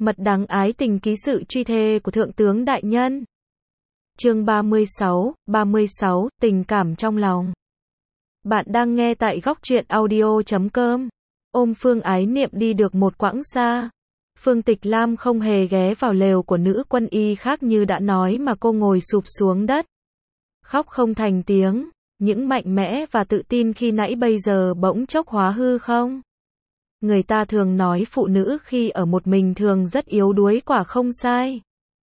Mật đắng ái tình ký sự truy thê của Thượng tướng Đại Nhân. Chương 36, tình cảm trong lòng. Bạn đang nghe tại góc truyện audio.com. Ôm Phương Ái Niệm đi được một quãng xa. Phương Tịch Lam không hề ghé vào lều của nữ quân y khác như đã nói mà cô ngồi sụp xuống đất. Khóc không thành tiếng, những mạnh mẽ và tự tin khi nãy bây giờ bỗng chốc hóa hư không. Người ta thường nói phụ nữ khi ở một mình thường rất yếu đuối, quả không sai.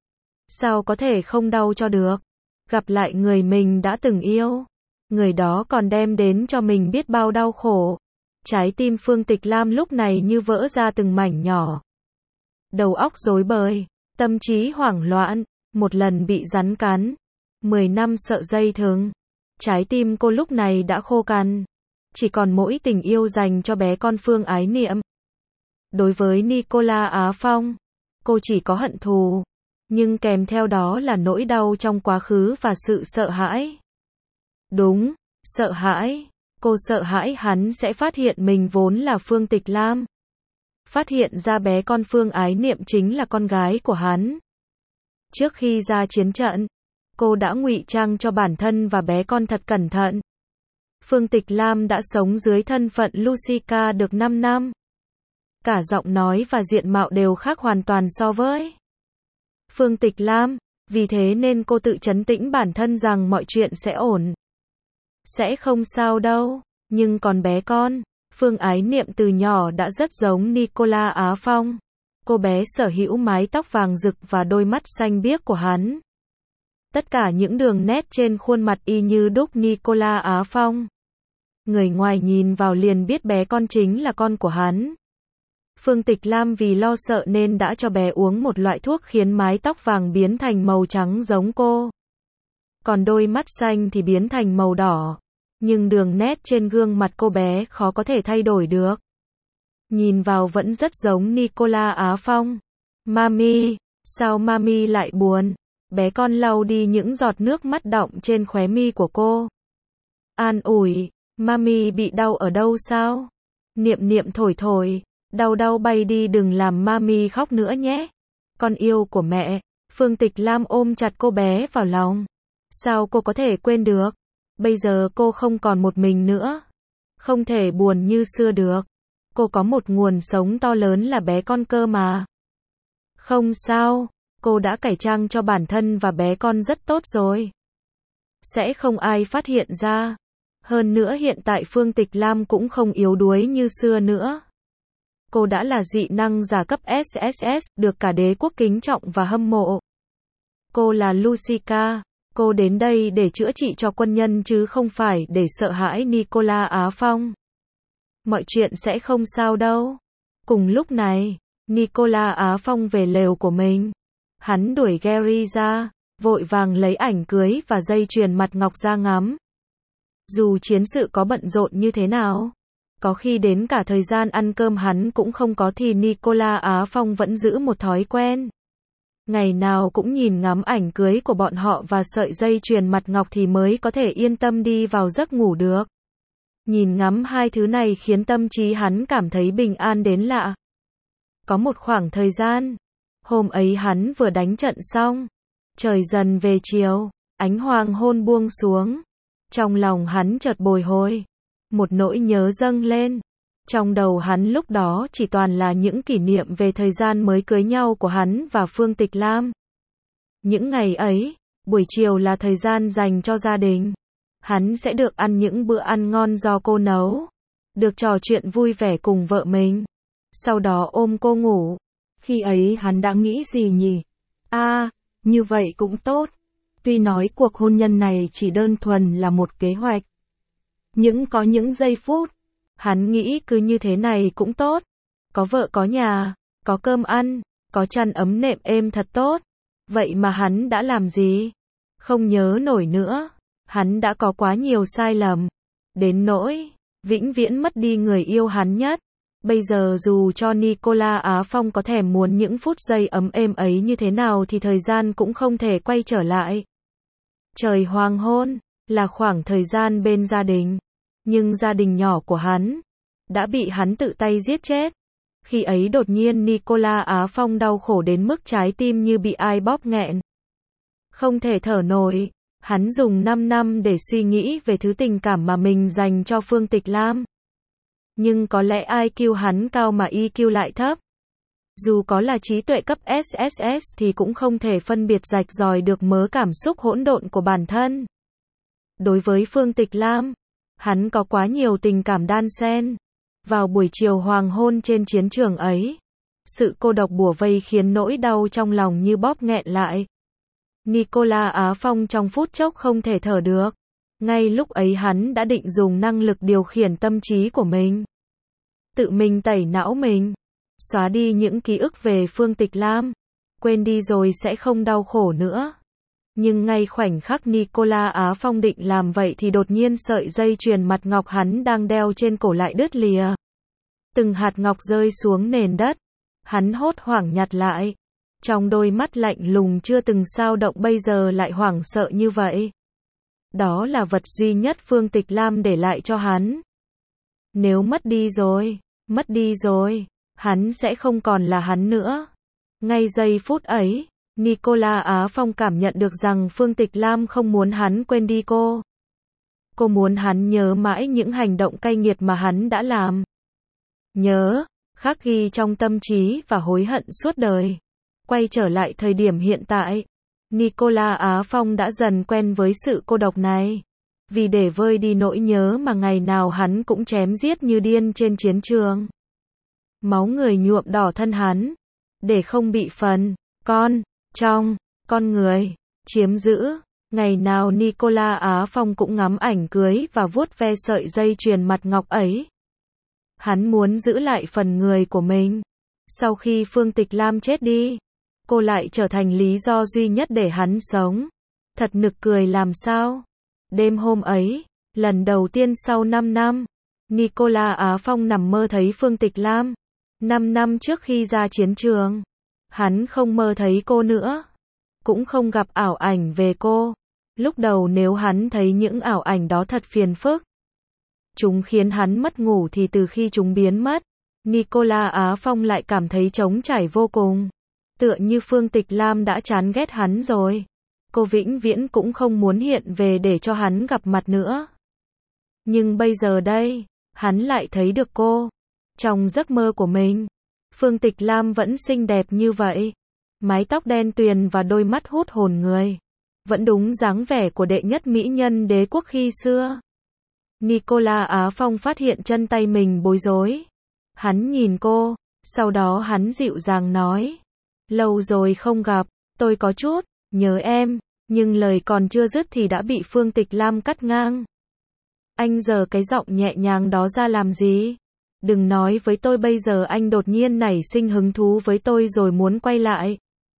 Sao có thể không đau cho được? Gặp lại người mình đã từng yêu, người đó còn đem đến cho mình biết bao đau khổ. Trái tim Phương Tịch Lam lúc này như vỡ ra từng mảnh nhỏ. Đầu óc rối bời, tâm trí hoảng loạn, một lần bị rắn cắn, 10 năm sợ dây thừng. Trái tim cô lúc này đã khô cằn, chỉ còn mỗi tình yêu dành cho bé con Phương Ái Niệm. Đối với Nicola Á Phong, cô chỉ có hận thù, nhưng kèm theo đó là nỗi đau trong quá khứ và sự sợ hãi. Đúng, sợ hãi. Cô sợ hãi hắn sẽ phát hiện mình vốn là Phương Tịch Lam. Phát hiện ra bé con Phương Ái Niệm chính là con gái của hắn. Trước khi ra chiến trận, cô đã ngụy trang cho bản thân và bé con thật cẩn thận. Phương Tịch Lam đã sống dưới thân phận Lucica được 5 năm. Cả giọng nói và diện mạo đều khác hoàn toàn so với Phương Tịch Lam, vì thế nên cô tự trấn tĩnh bản thân rằng mọi chuyện sẽ ổn. Sẽ không sao đâu, nhưng còn bé con, Phương Ái Niệm từ nhỏ đã rất giống Nicola Á Phong. Cô bé sở hữu mái tóc vàng rực và đôi mắt xanh biếc của hắn. Tất cả những đường nét trên khuôn mặt y như đúc Nicola Á Phong. Người ngoài nhìn vào liền biết bé con chính là con của hắn. Phương Tịch Lam vì lo sợ nên đã cho bé uống một loại thuốc khiến mái tóc vàng biến thành màu trắng giống cô. Còn đôi mắt xanh thì biến thành màu đỏ. Nhưng đường nét trên gương mặt cô bé khó có thể thay đổi được. Nhìn vào vẫn rất giống Nicola Á Phong. Mami, sao Mami lại buồn? Bé con lau đi những giọt nước mắt đọng trên khóe mi của cô. An ủi, Mami bị đau ở đâu sao? Niệm Niệm thổi thổi, đau đau bay đi, đừng làm Mami khóc nữa nhé. Con yêu của mẹ. Phương Tịch Lam ôm chặt cô bé vào lòng. Sao cô có thể quên được? Bây giờ cô không còn một mình nữa. Không thể buồn như xưa được. Cô có một nguồn sống to lớn là bé con cơ mà. Không sao, cô đã cải trang cho bản thân và bé con rất tốt rồi. Sẽ không ai phát hiện ra. Hơn nữa hiện tại Phương Tịch Lam cũng không yếu đuối như xưa nữa. Cô đã là dị năng giả cấp SSS, được cả đế quốc kính trọng và hâm mộ. Cô là Lucica. Cô đến đây để chữa trị cho quân nhân chứ không phải để sợ hãi Nicola Á Phong. Mọi chuyện sẽ không sao đâu. Cùng lúc này, Nicola Á Phong về lều của mình. Hắn đuổi Gary ra, vội vàng lấy ảnh cưới và dây chuyền mặt ngọc ra ngắm. Dù chiến sự có bận rộn như thế nào, có khi đến cả thời gian ăn cơm hắn cũng không có thì Nicola Á Phong vẫn giữ một thói quen. Ngày nào cũng nhìn ngắm ảnh cưới của bọn họ và sợi dây chuyền mặt ngọc thì mới có thể yên tâm đi vào giấc ngủ được. Nhìn ngắm hai thứ này khiến tâm trí hắn cảm thấy bình an đến lạ. Có một khoảng thời gian, hôm ấy hắn vừa đánh trận xong, trời dần về chiều, ánh hoàng hôn buông xuống. Trong lòng hắn chợt bồi hồi, một nỗi nhớ dâng lên. Trong đầu hắn lúc đó chỉ toàn là những kỷ niệm về thời gian mới cưới nhau của hắn và Phương Tịch Lam. Những ngày ấy, buổi chiều là thời gian dành cho gia đình. Hắn sẽ được ăn những bữa ăn ngon do cô nấu, được trò chuyện vui vẻ cùng vợ mình, sau đó ôm cô ngủ. Khi ấy hắn đã nghĩ gì nhỉ? Như vậy cũng tốt. Tuy nói cuộc hôn nhân này chỉ đơn thuần là một kế hoạch. Nhưng có những giây phút, hắn nghĩ cứ như thế này cũng tốt. Có vợ có nhà, có cơm ăn, có chăn ấm nệm êm thật tốt. Vậy mà hắn đã làm gì? Không nhớ nổi nữa. Hắn đã có quá nhiều sai lầm. Đến nỗi, vĩnh viễn mất đi người yêu hắn nhất. Bây giờ dù cho Nicola Á Phong có thèm muốn những phút giây ấm êm ấy như thế nào thì thời gian cũng không thể quay trở lại. Trời hoàng hôn, là khoảng thời gian bên gia đình. Nhưng gia đình nhỏ của hắn đã bị hắn tự tay giết chết. Khi ấy đột nhiên Nicolas Á Phong đau khổ đến mức trái tim như bị ai bóp nghẹn. Không thể thở nổi. Hắn dùng 5 năm để suy nghĩ về thứ tình cảm mà mình dành cho Phương Tịch Lam. Nhưng có lẽ IQ hắn cao mà EQ lại thấp. Dù có là trí tuệ cấp SSS thì cũng không thể phân biệt rạch ròi được mớ cảm xúc hỗn độn của bản thân. Đối với Phương Tịch Lam, hắn có quá nhiều tình cảm đan xen. Vào buổi chiều hoàng hôn trên chiến trường ấy, sự cô độc bủa vây khiến nỗi đau trong lòng như bóp nghẹn lại. Nicolas Á Phong trong phút chốc không thể thở được. Ngay lúc ấy hắn đã định dùng năng lực điều khiển tâm trí của mình. Tự mình tẩy não mình. Xóa đi những ký ức về Phương Tịch Lam. Quên đi rồi sẽ không đau khổ nữa. Nhưng ngay khoảnh khắc Nicolas Á Phong định làm vậy thì đột nhiên sợi dây chuyền mặt ngọc hắn đang đeo trên cổ lại đứt lìa. Từng hạt ngọc rơi xuống nền đất. Hắn hốt hoảng nhặt lại. Trong đôi mắt lạnh lùng chưa từng dao động bây giờ lại hoảng sợ như vậy. Đó là vật duy nhất Phương Tịch Lam để lại cho hắn. Nếu mất đi rồi, hắn sẽ không còn là hắn nữa. Ngay giây phút ấy, Nicolas Á Phong cảm nhận được rằng Phương Tịch Lam không muốn hắn quên đi cô. Cô muốn hắn nhớ mãi những hành động cay nghiệt mà hắn đã làm. Nhớ, khắc ghi trong tâm trí và hối hận suốt đời. Quay trở lại thời điểm hiện tại, Nicolas Á Phong đã dần quen với sự cô độc này. Vì để vơi đi nỗi nhớ mà ngày nào hắn cũng chém giết như điên trên chiến trường. Máu người nhuộm đỏ thân hắn. Để không bị phần trong con người chiếm giữ. Ngày nào Nicolas Á Phong cũng ngắm ảnh cưới và vuốt ve sợi dây chuyền mặt ngọc ấy. Hắn muốn giữ lại phần người của mình. Sau khi Phương Tịch Lam chết đi, cô lại trở thành lý do duy nhất để hắn sống. Thật nực cười làm sao. Đêm hôm ấy, lần đầu tiên sau 5 năm, Nicolas Á Phong nằm mơ thấy Phương Tịch Lam. 5 năm trước khi ra chiến trường, hắn không mơ thấy cô nữa, cũng không gặp ảo ảnh về cô. Lúc đầu nếu hắn thấy những ảo ảnh đó thật phiền phức, chúng khiến hắn mất ngủ thì từ khi chúng biến mất, Nicolas Á Phong lại cảm thấy trống trải vô cùng. Tựa như Phương Tịch Lam đã chán ghét hắn rồi. Cô vĩnh viễn cũng không muốn hiện về để cho hắn gặp mặt nữa. Nhưng bây giờ đây, hắn lại thấy được cô. Trong giấc mơ của mình, Phương Tịch Lam vẫn xinh đẹp như vậy. Mái tóc đen tuyền và đôi mắt hút hồn người. Vẫn đúng dáng vẻ của đệ nhất mỹ nhân đế quốc khi xưa. Nicolas Á Phong phát hiện chân tay mình bối rối. Hắn nhìn cô, sau đó hắn dịu dàng nói. Lâu rồi không gặp, tôi có chút nhớ em, nhưng lời còn chưa dứt thì đã bị Phương Tịch Lam cắt ngang. Anh giở cái giọng nhẹ nhàng đó ra làm gì? Đừng nói với tôi bây giờ anh đột nhiên nảy sinh hứng thú với tôi rồi muốn quay lại.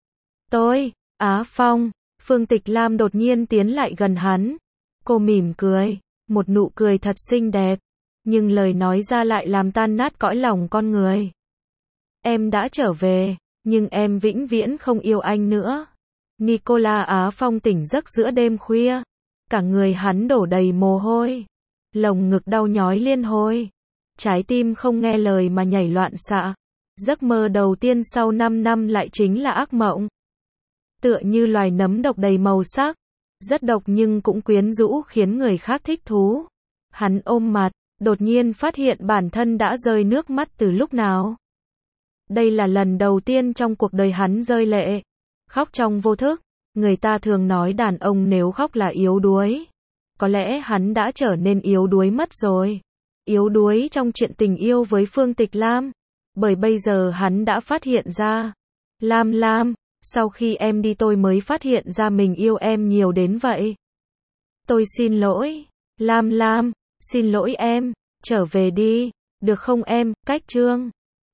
Tôi, Á Phong, Phương Tịch Lam đột nhiên tiến lại gần hắn. Cô mỉm cười, một nụ cười thật xinh đẹp, nhưng lời nói ra lại làm tan nát cõi lòng con người. Em đã trở về, nhưng em vĩnh viễn không yêu anh nữa. Nicolas Á Phong tỉnh giấc giữa đêm khuya. Cả người hắn đổ đầy mồ hôi. Lồng ngực đau nhói liên hồi. Trái tim không nghe lời mà nhảy loạn xạ. Giấc mơ đầu tiên sau 5 năm lại chính là ác mộng. Tựa như loài nấm độc đầy màu sắc. Rất độc nhưng cũng quyến rũ khiến người khác thích thú. Hắn ôm mặt, đột nhiên phát hiện bản thân đã rơi nước mắt từ lúc nào. Đây là lần đầu tiên trong cuộc đời hắn rơi lệ. Khóc trong vô thức. Người ta thường nói đàn ông nếu khóc là yếu đuối. Có lẽ hắn đã trở nên yếu đuối mất rồi. Yếu đuối trong chuyện tình yêu với Phương Tịch Lam. Bởi bây giờ hắn đã phát hiện ra. Lam, sau khi em đi tôi mới phát hiện ra mình yêu em nhiều đến vậy. Tôi xin lỗi. Lam, xin lỗi em. Trở về đi. Được không em? Cách chương